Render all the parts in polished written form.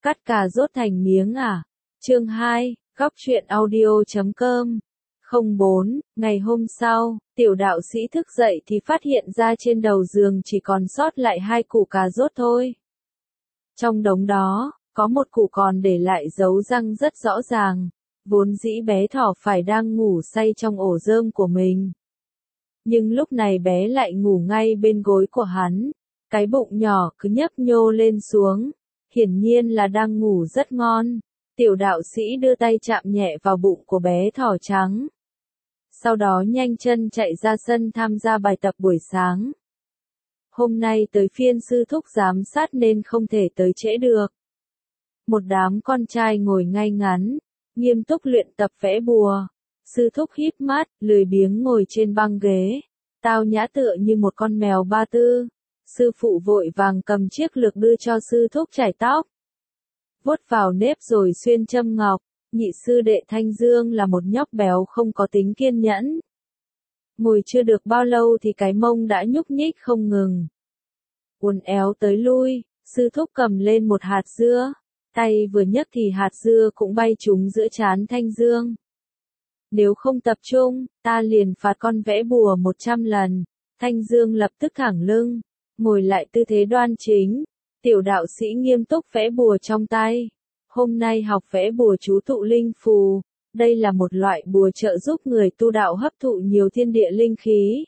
Cắt cà rốt thành miếng à? Chương 2, góc truyện audio.com. 04, ngày hôm sau, tiểu đạo sĩ thức dậy thì phát hiện ra trên đầu giường chỉ còn sót lại 2 củ cà rốt thôi. Trong đống đó, có một củ còn để lại dấu răng rất rõ ràng, vốn dĩ bé thỏ phải đang ngủ say trong ổ rơm của mình. Nhưng lúc này bé lại ngủ ngay bên gối của hắn, cái bụng nhỏ cứ nhấp nhô lên xuống, hiển nhiên là đang ngủ rất ngon. Tiểu đạo sĩ đưa tay chạm nhẹ vào bụng của bé thỏ trắng. Sau đó nhanh chân chạy ra sân tham gia bài tập buổi sáng. Hôm nay tới phiên sư thúc giám sát nên không thể tới trễ được. Một đám con trai ngồi ngay ngắn, nghiêm túc luyện tập vẽ bùa. Sư thúc híp mắt, lười biếng ngồi trên băng ghế, tao nhã tựa như một con mèo ba tư. Sư phụ vội vàng cầm chiếc lược đưa cho sư thúc chải tóc, vuốt vào nếp rồi xuyên châm ngọc. Nhị sư đệ Thanh Dương là một nhóc béo không có tính kiên nhẫn. Ngồi chưa được bao lâu thì cái mông đã nhúc nhích không ngừng. Uốn éo tới lui, sư thúc cầm lên một hạt dưa, tay vừa nhấc thì hạt dưa cũng bay trúng giữa trán Thanh Dương. Nếu không tập trung, ta liền phạt con vẽ bùa 100 lần. Thanh Dương lập tức thẳng lưng, ngồi lại tư thế đoan chính. Tiểu đạo sĩ nghiêm túc vẽ bùa trong tay. Hôm nay học vẽ bùa chú tụ linh phù. Đây là một loại bùa trợ giúp người tu đạo hấp thụ nhiều thiên địa linh khí.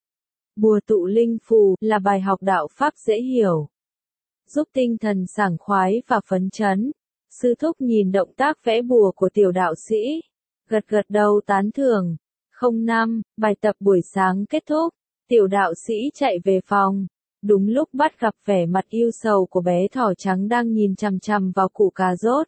Bùa tụ linh phù là bài học đạo pháp dễ hiểu, giúp tinh thần sảng khoái và phấn chấn. Sư thúc nhìn động tác vẽ bùa của tiểu đạo sĩ, gật gật đầu tán thưởng. 05, bài tập buổi sáng kết thúc, tiểu đạo sĩ chạy về phòng. Đúng lúc bắt gặp vẻ mặt yêu sầu của bé thỏ trắng đang nhìn chằm chằm vào củ cà rốt.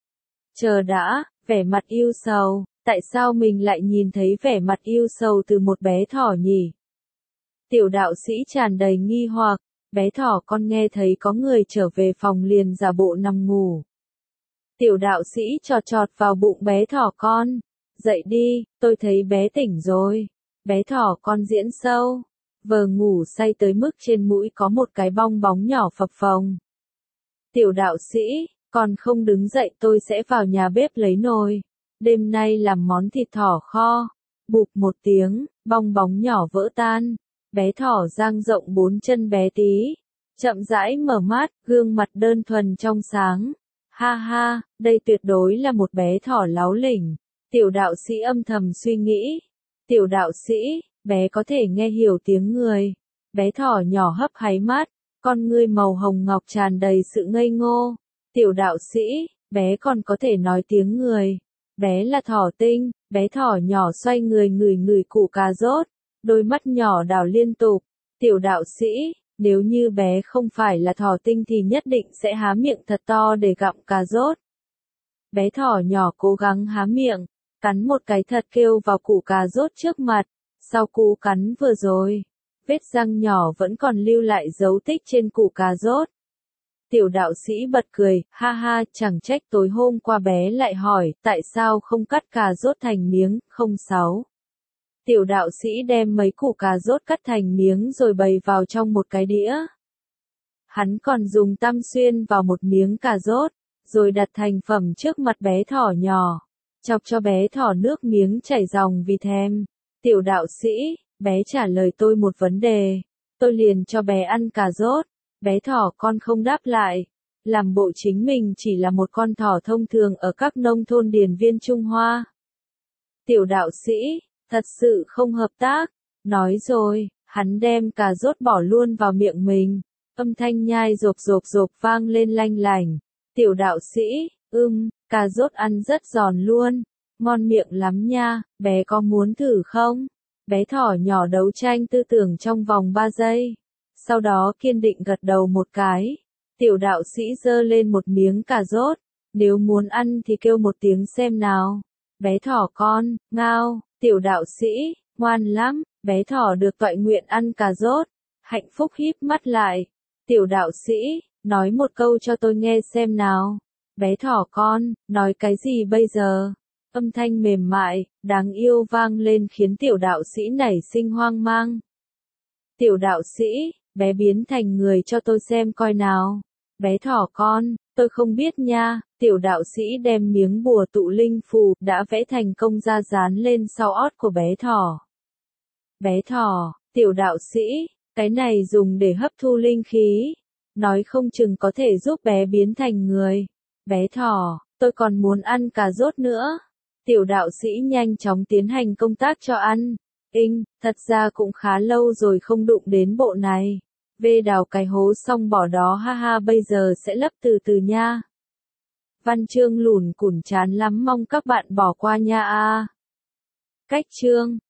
Chờ đã, vẻ mặt yêu sầu, tại sao mình lại nhìn thấy vẻ mặt yêu sầu từ một bé thỏ nhỉ? Tiểu đạo sĩ tràn đầy nghi hoặc, bé thỏ con nghe thấy có người trở về phòng liền giả bộ nằm ngủ. Tiểu đạo sĩ chọt chọt vào bụng bé thỏ con, dậy đi, tôi thấy bé tỉnh rồi. Bé thỏ con diễn sâu, vờ ngủ say tới mức trên mũi có một cái bong bóng nhỏ phập phồng. Tiểu đạo sĩ, còn không đứng dậy tôi sẽ vào nhà bếp lấy nồi. Đêm nay làm món thịt thỏ kho. Bụp một tiếng, bong bóng nhỏ vỡ tan. Bé thỏ dang rộng 4 chân bé tí, chậm rãi mở mắt, gương mặt đơn thuần trong sáng. Ha ha, đây tuyệt đối là một bé thỏ láo lỉnh. Tiểu đạo sĩ âm thầm suy nghĩ. Tiểu đạo sĩ, bé có thể nghe hiểu tiếng người. Bé thỏ nhỏ hấp háy mắt, con ngươi màu hồng ngọc tràn đầy sự ngây ngô. Tiểu đạo sĩ, bé còn có thể nói tiếng người. Bé là thỏ tinh. Bé thỏ nhỏ xoay người ngửi ngửi củ cà rốt, đôi mắt nhỏ đảo liên tục. Tiểu đạo sĩ, nếu như bé không phải là thỏ tinh thì nhất định sẽ há miệng thật to để gặm cà rốt. Bé thỏ nhỏ cố gắng há miệng, cắn một cái thật kêu vào củ cà rốt trước mặt. Sau cú cắn vừa rồi, vết răng nhỏ vẫn còn lưu lại dấu tích trên củ cà rốt. Tiểu đạo sĩ bật cười, ha ha, chẳng trách tối hôm qua bé lại hỏi, tại sao không cắt cà rốt thành miếng. 06. Tiểu đạo sĩ đem mấy củ cà rốt cắt thành miếng rồi bày vào trong một cái đĩa. Hắn còn dùng tăm xuyên vào một miếng cà rốt, rồi đặt thành phẩm trước mặt bé thỏ nhỏ, chọc cho bé thỏ nước miếng chảy ròng vì thèm. Tiểu đạo sĩ, bé trả lời tôi một vấn đề, tôi liền cho bé ăn cà rốt. Bé thỏ con không đáp lại, làm bộ chính mình chỉ là một con thỏ thông thường ở các nông thôn điền viên Trung Hoa. Tiểu đạo sĩ, thật sự không hợp tác. Nói rồi, hắn đem cà rốt bỏ luôn vào miệng mình. Âm thanh nhai rộp rộp rộp vang lên lanh lảnh. Tiểu đạo sĩ, cà rốt ăn rất giòn luôn. Ngon miệng lắm nha, bé có muốn thử không? Bé thỏ nhỏ đấu tranh tư tưởng trong vòng 3 giây. Sau đó kiên định gật đầu một cái. Tiểu đạo sĩ giơ lên một miếng cà rốt. Nếu muốn ăn thì kêu một tiếng xem nào. Bé thỏ con, ngao. Tiểu đạo sĩ, ngoan lắm. Bé thỏ được toại nguyện ăn cà rốt, hạnh phúc híp mắt lại. Tiểu đạo sĩ, nói một câu cho tôi nghe xem nào. Bé thỏ con, nói cái gì bây giờ? Âm thanh mềm mại, đáng yêu vang lên khiến tiểu đạo sĩ nảy sinh hoang mang. Tiểu đạo sĩ, bé biến thành người cho tôi xem coi nào. Bé thỏ con, tôi không biết nha, tiểu đạo sĩ đem miếng bùa tụ linh phù đã vẽ thành công ra dán lên sau ót của bé thỏ. Bé thỏ, tiểu đạo sĩ, cái này dùng để hấp thu linh khí, nói không chừng có thể giúp bé biến thành người. Bé thỏ, tôi còn muốn ăn cà rốt nữa. Tiểu đạo sĩ nhanh chóng tiến hành công tác cho ăn. Thật ra cũng khá lâu rồi không đụng đến bộ này. Vê đào cái hố xong bỏ đó ha ha, bây giờ sẽ lấp từ từ nha. Văn chương lùn củn chán lắm, mong các bạn bỏ qua nha a. Cách chương